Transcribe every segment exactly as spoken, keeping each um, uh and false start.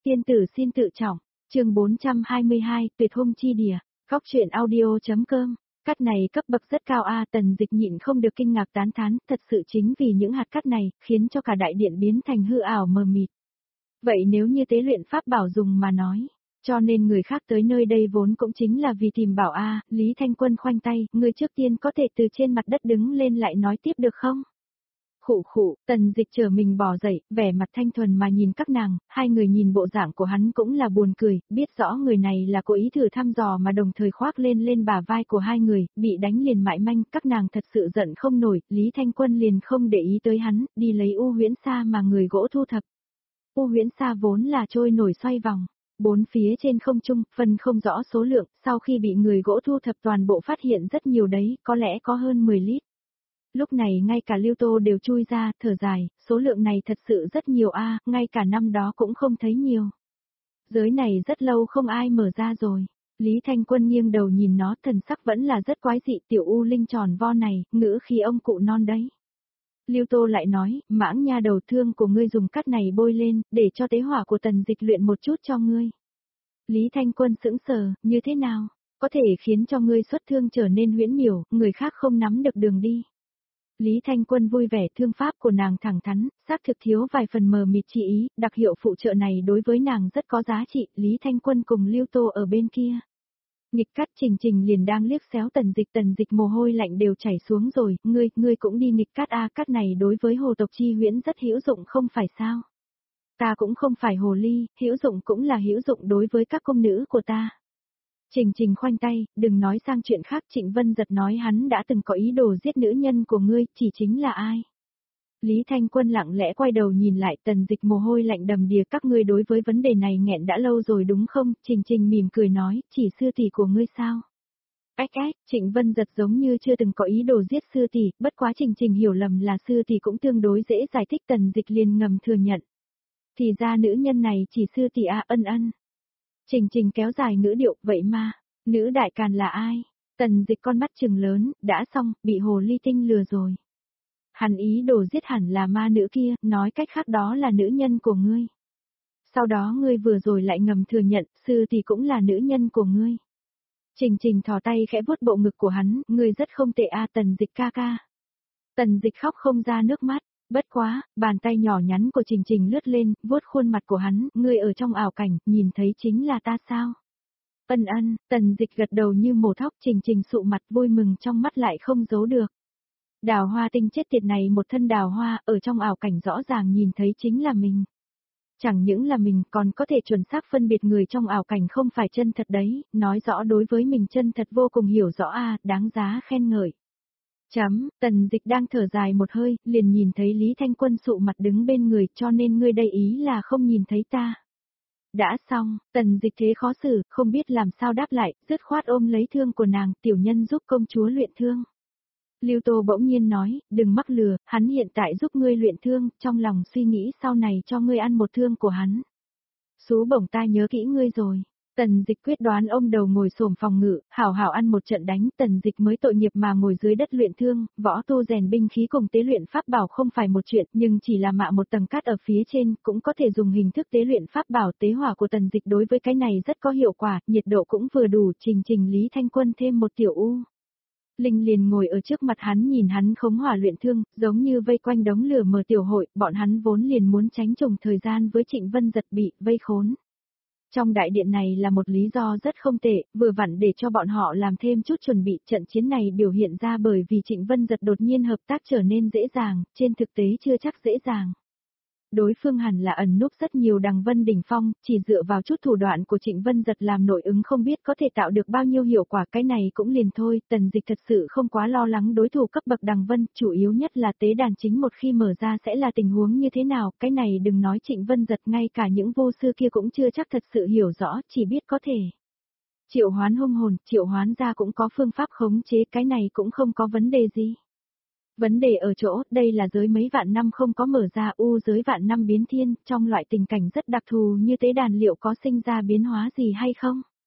Tiên tử xin tự trọng, chương bốn trăm hai mươi hai, tuyệt hung chi địa, góc truyện audio.com, cắt này cấp bậc rất cao a. Tần Dịch nhịn không được kinh ngạc tán thán, thật sự chính vì những hạt cắt này, khiến cho cả đại điện biến thành hư ảo mờ mịt. Vậy nếu như tế luyện pháp bảo dùng mà nói, cho nên người khác tới nơi đây vốn cũng chính là vì tìm bảo a. Lý Thanh Quân khoanh tay, ngươi trước tiên có thể từ trên mặt đất đứng lên lại nói tiếp được không? Khụ khụ, Tần Dịch chờ mình bò dậy, vẻ mặt thanh thuần mà nhìn các nàng, hai người nhìn bộ dạng của hắn cũng là buồn cười, biết rõ người này là cố ý thử thăm dò mà đồng thời khoác lên lên bả vai của hai người, bị đánh liền mại manh, các nàng thật sự giận không nổi, Lý Thanh Quân liền không để ý tới hắn, đi lấy u huyễn sa mà người gỗ thu thập. U huyễn sa vốn là trôi nổi xoay vòng, bốn phía trên không trung, phân không rõ số lượng, sau khi bị người gỗ thu thập toàn bộ phát hiện rất nhiều đấy, có lẽ có hơn mười lít. Lúc này ngay cả Lưu Tô đều chui ra, thở dài, số lượng này thật sự rất nhiều a, ngay cả năm đó cũng không thấy nhiều. Giới này rất lâu không ai mở ra rồi. Lý Thanh Quân nghiêng đầu nhìn nó, thần sắc vẫn là rất quái dị, tiểu u linh tròn vo này, ngữ khi ông cụ non đấy. Lưu Tô lại nói, mãng nha đầu thương của ngươi dùng cắt này bôi lên, để cho tế hỏa của Tần Dịch luyện một chút cho ngươi. Lý Thanh Quân sững sờ, như thế nào? Có thể khiến cho ngươi xuất thương trở nên huyễn miểu, người khác không nắm được đường đi. Lý Thanh Quân vui vẻ, thương pháp của nàng thẳng thắn, xác thực thiếu vài phần mờ mịt chi ý, đặc hiệu phụ trợ này đối với nàng rất có giá trị, Lý Thanh Quân cùng Lưu Tô ở bên kia. Nghịch cắt Trình Trình liền đang liếc xéo Tần Dịch, Tần Dịch mồ hôi lạnh đều chảy xuống rồi, ngươi, ngươi cũng đi nghịch cắt a, cắt này đối với hồ tộc chi huyễn rất hữu dụng không phải sao? Ta cũng không phải hồ ly, hữu dụng cũng là hữu dụng đối với các công nữ của ta. Trình Trình khoanh tay, đừng nói sang chuyện khác, Trịnh Vân Giật nói hắn đã từng có ý đồ giết nữ nhân của ngươi, chỉ chính là ai? Lý Thanh Quân lặng lẽ quay đầu nhìn lại, Tần Dịch mồ hôi lạnh đầm đìa, các ngươi đối với vấn đề này nghẹn đã lâu rồi đúng không? Trình Trình mỉm cười nói, chỉ sư tỷ của ngươi sao? Ách ách, Trịnh Vân Giật giống như chưa từng có ý đồ giết sư tỷ, bất quá Trình Trình hiểu lầm là sư tỷ cũng tương đối dễ giải thích, Tần Dịch liền ngầm thừa nhận. Thì ra nữ nhân này chỉ sư tỷ a, ân ân. Trình Trình kéo dài ngữ điệu, vậy mà, nữ đại càn là ai? Tần Dịch con mắt trừng lớn, đã xong, bị hồ ly tinh lừa rồi. Hắn ý đồ giết hẳn là ma nữ kia, nói cách khác đó là nữ nhân của ngươi. Sau đó ngươi vừa rồi lại ngầm thừa nhận, sư thì cũng là nữ nhân của ngươi. Trình Trình thò tay khẽ vuốt bộ ngực của hắn, ngươi rất không tệ a, Tần Dịch ca ca. Tần Dịch khóc không ra nước mắt. Bất quá, bàn tay nhỏ nhắn của Trình Trình lướt lên, vuốt khuôn mặt của hắn, ngươi ở trong ảo cảnh, nhìn thấy chính là ta sao? Ân ân, Tần Dịch gật đầu như mổ thóc, Trình Trình sụ mặt vui mừng trong mắt lại không giấu được. Đào hoa tinh chết tiệt này, một thân đào hoa, ở trong ảo cảnh rõ ràng nhìn thấy chính là mình. Chẳng những là mình còn có thể chuẩn xác phân biệt người trong ảo cảnh không phải chân thật đấy, nói rõ đối với mình chân thật vô cùng hiểu rõ a, đáng giá khen ngợi. Chấm, Tần Dịch đang thở dài một hơi, liền nhìn thấy Lý Thanh Quân sụ mặt đứng bên người, cho nên ngươi đây ý là không nhìn thấy ta. Đã xong, Tần Dịch thế khó xử, không biết làm sao đáp lại, dứt khoát ôm lấy thương của nàng, tiểu nhân giúp công chúa luyện thương. Lưu Tô bỗng nhiên nói, đừng mắc lừa, hắn hiện tại giúp ngươi luyện thương, trong lòng suy nghĩ sau này cho ngươi ăn một thương của hắn. Sú bổng ta nhớ kỹ ngươi rồi. Tần Dịch quyết đoán ôm đầu ngồi xổm phòng ngự, hảo hảo ăn một trận đánh, Tần Dịch mới tội nghiệp mà ngồi dưới đất luyện thương, võ tu rèn binh khí cùng tế luyện pháp bảo không phải một chuyện, nhưng chỉ là mạ một tầng cát ở phía trên, cũng có thể dùng hình thức tế luyện pháp bảo. Tế hỏa của Tần Dịch đối với cái này rất có hiệu quả, nhiệt độ cũng vừa đủ. Trình Trình Lý Thanh Quân thêm một tiểu u Linh liền ngồi ở trước mặt hắn nhìn hắn khống hỏa luyện thương, giống như vây quanh đống lửa mở tiểu hội, bọn hắn vốn liền muốn tránh trùng thời gian với Trịnh Vân Giật bị vây khốn. Trong đại điện này là một lý do rất không tệ, vừa vặn để cho bọn họ làm thêm chút chuẩn bị. Trận chiến này biểu hiện ra bởi vì Trịnh Vân Giật đột nhiên hợp tác trở nên dễ dàng, trên thực tế chưa chắc dễ dàng. Đối phương hẳn là ẩn núp rất nhiều đằng vân đỉnh phong, chỉ dựa vào chút thủ đoạn của Trịnh Vân Giật làm nội ứng không biết có thể tạo được bao nhiêu hiệu quả, cái này cũng liền thôi. Tần Dịch thật sự không quá lo lắng đối thủ cấp bậc đằng vân, chủ yếu nhất là tế đàn chính một khi mở ra sẽ là tình huống như thế nào, cái này đừng nói Trịnh Vân Giật, ngay cả những vô sư kia cũng chưa chắc thật sự hiểu rõ, chỉ biết có thể triệu hoán hung hồn, triệu hoán ra cũng có phương pháp khống chế, cái này cũng không có vấn đề gì. Vấn đề ở chỗ, đây là giới mấy vạn năm không có mở ra, u giới vạn năm biến thiên, trong loại tình cảnh rất đặc thù như tế đàn liệu có sinh ra biến hóa gì hay không?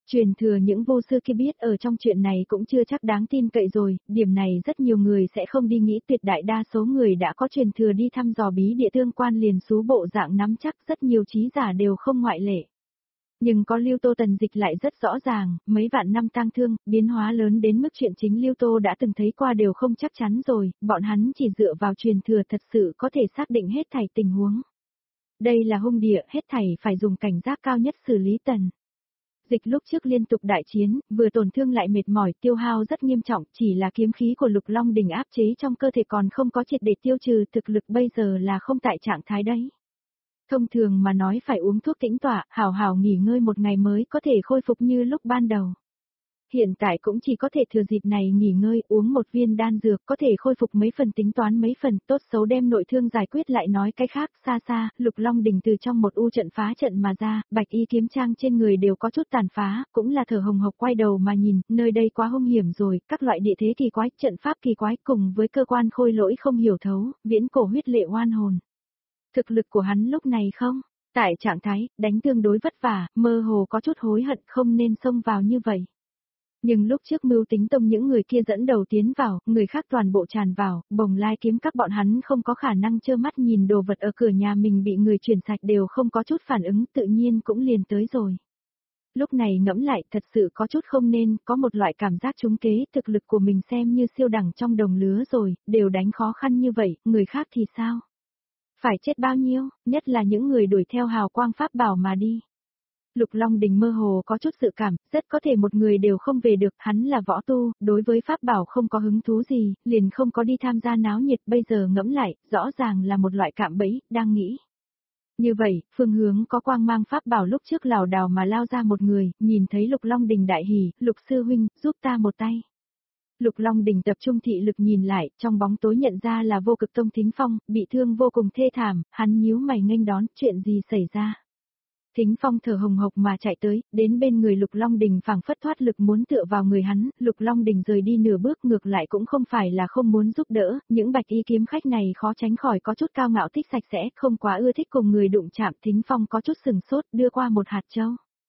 Truyền thừa những vô sư kia biết ở trong chuyện này cũng chưa chắc đáng tin cậy rồi, điểm này rất nhiều người sẽ không đi nghĩ, tuyệt đại đa số người đã có truyền thừa đi thăm dò bí địa tương quan liền xú bộ dạng nắm chắc, rất nhiều trí giả đều không ngoại lệ. Nhưng có Lưu Tô Tần Dịch lại rất rõ ràng, mấy vạn năm tang thương, biến hóa lớn đến mức chuyện chính Lưu Tô đã từng thấy qua đều không chắc chắn rồi, bọn hắn chỉ dựa vào truyền thừa thật sự có thể xác định hết thảy tình huống. Đây là hung địa, hết thảy phải dùng cảnh giác cao nhất xử lý. Tần Dịch lúc trước liên tục đại chiến, vừa tổn thương lại mệt mỏi, tiêu hao rất nghiêm trọng, chỉ là kiếm khí của Lục Long Đỉnh áp chế trong cơ thể còn không có triệt để tiêu trừ, thực lực bây giờ là không tại trạng thái đấy. Thông thường mà nói phải uống thuốc tĩnh tọa, hào hào nghỉ ngơi một ngày mới có thể khôi phục như lúc ban đầu. Hiện tại cũng chỉ có thể thừa dịp này nghỉ ngơi, uống một viên đan dược có thể khôi phục mấy phần, tính toán mấy phần, tốt xấu đem nội thương giải quyết. Lại nói cái khác, xa xa, Lục Long Đỉnh từ trong một u trận phá trận mà ra, bạch y kiếm trang trên người đều có chút tàn phá, cũng là thở hồng hộc quay đầu mà nhìn, nơi đây quá hung hiểm rồi, các loại địa thế kỳ quái, trận pháp kỳ quái cùng với cơ quan khôi lỗi không hiểu thấu, viễn cổ huyết lệ oan hồn. Thực lực của hắn lúc này không, tại trạng thái, đánh tương đối vất vả, mơ hồ có chút hối hận không nên xông vào như vậy. Nhưng lúc trước Mưu Tính Tông những người kia dẫn đầu tiến vào, người khác toàn bộ tràn vào, Bồng Lai kiếm các bọn hắn không có khả năng trơ mắt nhìn đồ vật ở cửa nhà mình bị người chuyển sạch đều không có chút phản ứng, tự nhiên cũng liền tới rồi. Lúc này ngẫm lại thật sự có chút không nên, có một loại cảm giác trúng kế, thực lực của mình xem như siêu đẳng trong đồng lứa rồi, đều đánh khó khăn như vậy, người khác thì sao? Phải chết bao nhiêu, nhất là những người đuổi theo hào quang pháp bảo mà đi. Lục Long Đình mơ hồ có chút dự cảm, rất có thể một người đều không về được, hắn là võ tu, đối với pháp bảo không có hứng thú gì, liền không có đi tham gia náo nhiệt, bây giờ ngẫm lại, rõ ràng là một loại cạm bẫy, đang nghĩ. Như vậy, phương hướng có quang mang pháp bảo lúc trước lảo đảo mà lao ra một người, nhìn thấy Lục Long Đình đại hỉ, Lục sư huynh, giúp ta một tay. Lục Long Đỉnh tập trung thị lực nhìn lại, trong bóng tối nhận ra là Vô Cực Tông Thính Phong, bị thương vô cùng thê thảm, hắn nhíu mày nghênh đón, chuyện gì xảy ra. Thính Phong thở hồng hộc mà chạy tới, đến bên người Lục Long Đỉnh phảng phất thoát lực muốn tựa vào người hắn, Lục Long Đỉnh rời đi nửa bước, ngược lại cũng không phải là không muốn giúp đỡ, những bạch y kiếm khách này khó tránh khỏi có chút cao ngạo thích sạch sẽ, không quá ưa thích cùng người đụng chạm. Thính Phong có chút sừng sốt, đưa qua một hạt châu.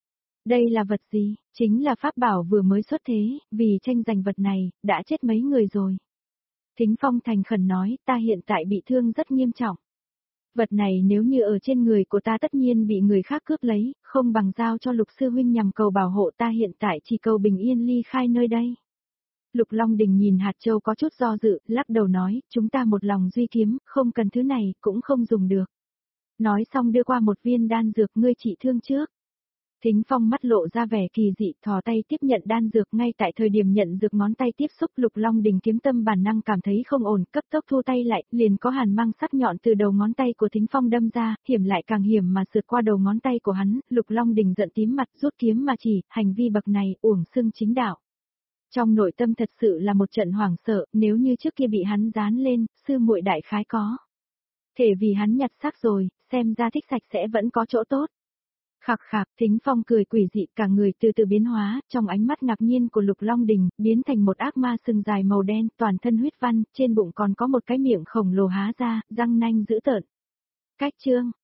Đây là vật gì? Chính là pháp bảo vừa mới xuất thế, vì tranh giành vật này, đã chết mấy người rồi. Thính Phong thành khẩn nói, ta hiện tại bị thương rất nghiêm trọng. Vật này nếu như ở trên người của ta tất nhiên bị người khác cướp lấy, không bằng giao cho Lục sư huynh nhằm cầu bảo hộ, ta hiện tại chỉ cầu bình yên ly khai nơi đây. Lục Long Đình nhìn hạt châu có chút do dự, lắc đầu nói, chúng ta một lòng duy kiếm, không cần thứ này, cũng không dùng được. Nói xong đưa qua một viên đan dược, ngươi trị thương trước. Thính Phong mắt lộ ra vẻ kỳ dị, thò tay tiếp nhận đan dược, ngay tại thời điểm nhận dược ngón tay tiếp xúc, Lục Long Đình kiếm tâm bản năng cảm thấy không ổn, cấp tốc thu tay lại, liền có hàn mang sắc nhọn từ đầu ngón tay của Thính Phong đâm ra, hiểm lại càng hiểm mà sượt qua đầu ngón tay của hắn, Lục Long Đình giận tím mặt, rút kiếm mà chỉ, hành vi bậc này, uổng xưng chính đạo. Trong nội tâm thật sự là một trận hoảng sợ, nếu như trước kia bị hắn dán lên, sư muội đại khái có thể vì hắn nhặt xác rồi, xem ra thích sạch sẽ vẫn có chỗ tốt. Khạc khạc, Thính Phong cười quỷ dị, cả người từ từ biến hóa, trong ánh mắt ngạc nhiên của Lục Long Đình, biến thành một ác ma sừng dài màu đen, toàn thân huyết văn, trên bụng còn có một cái miệng khổng lồ há ra, răng nanh dữ tợn. Cách chương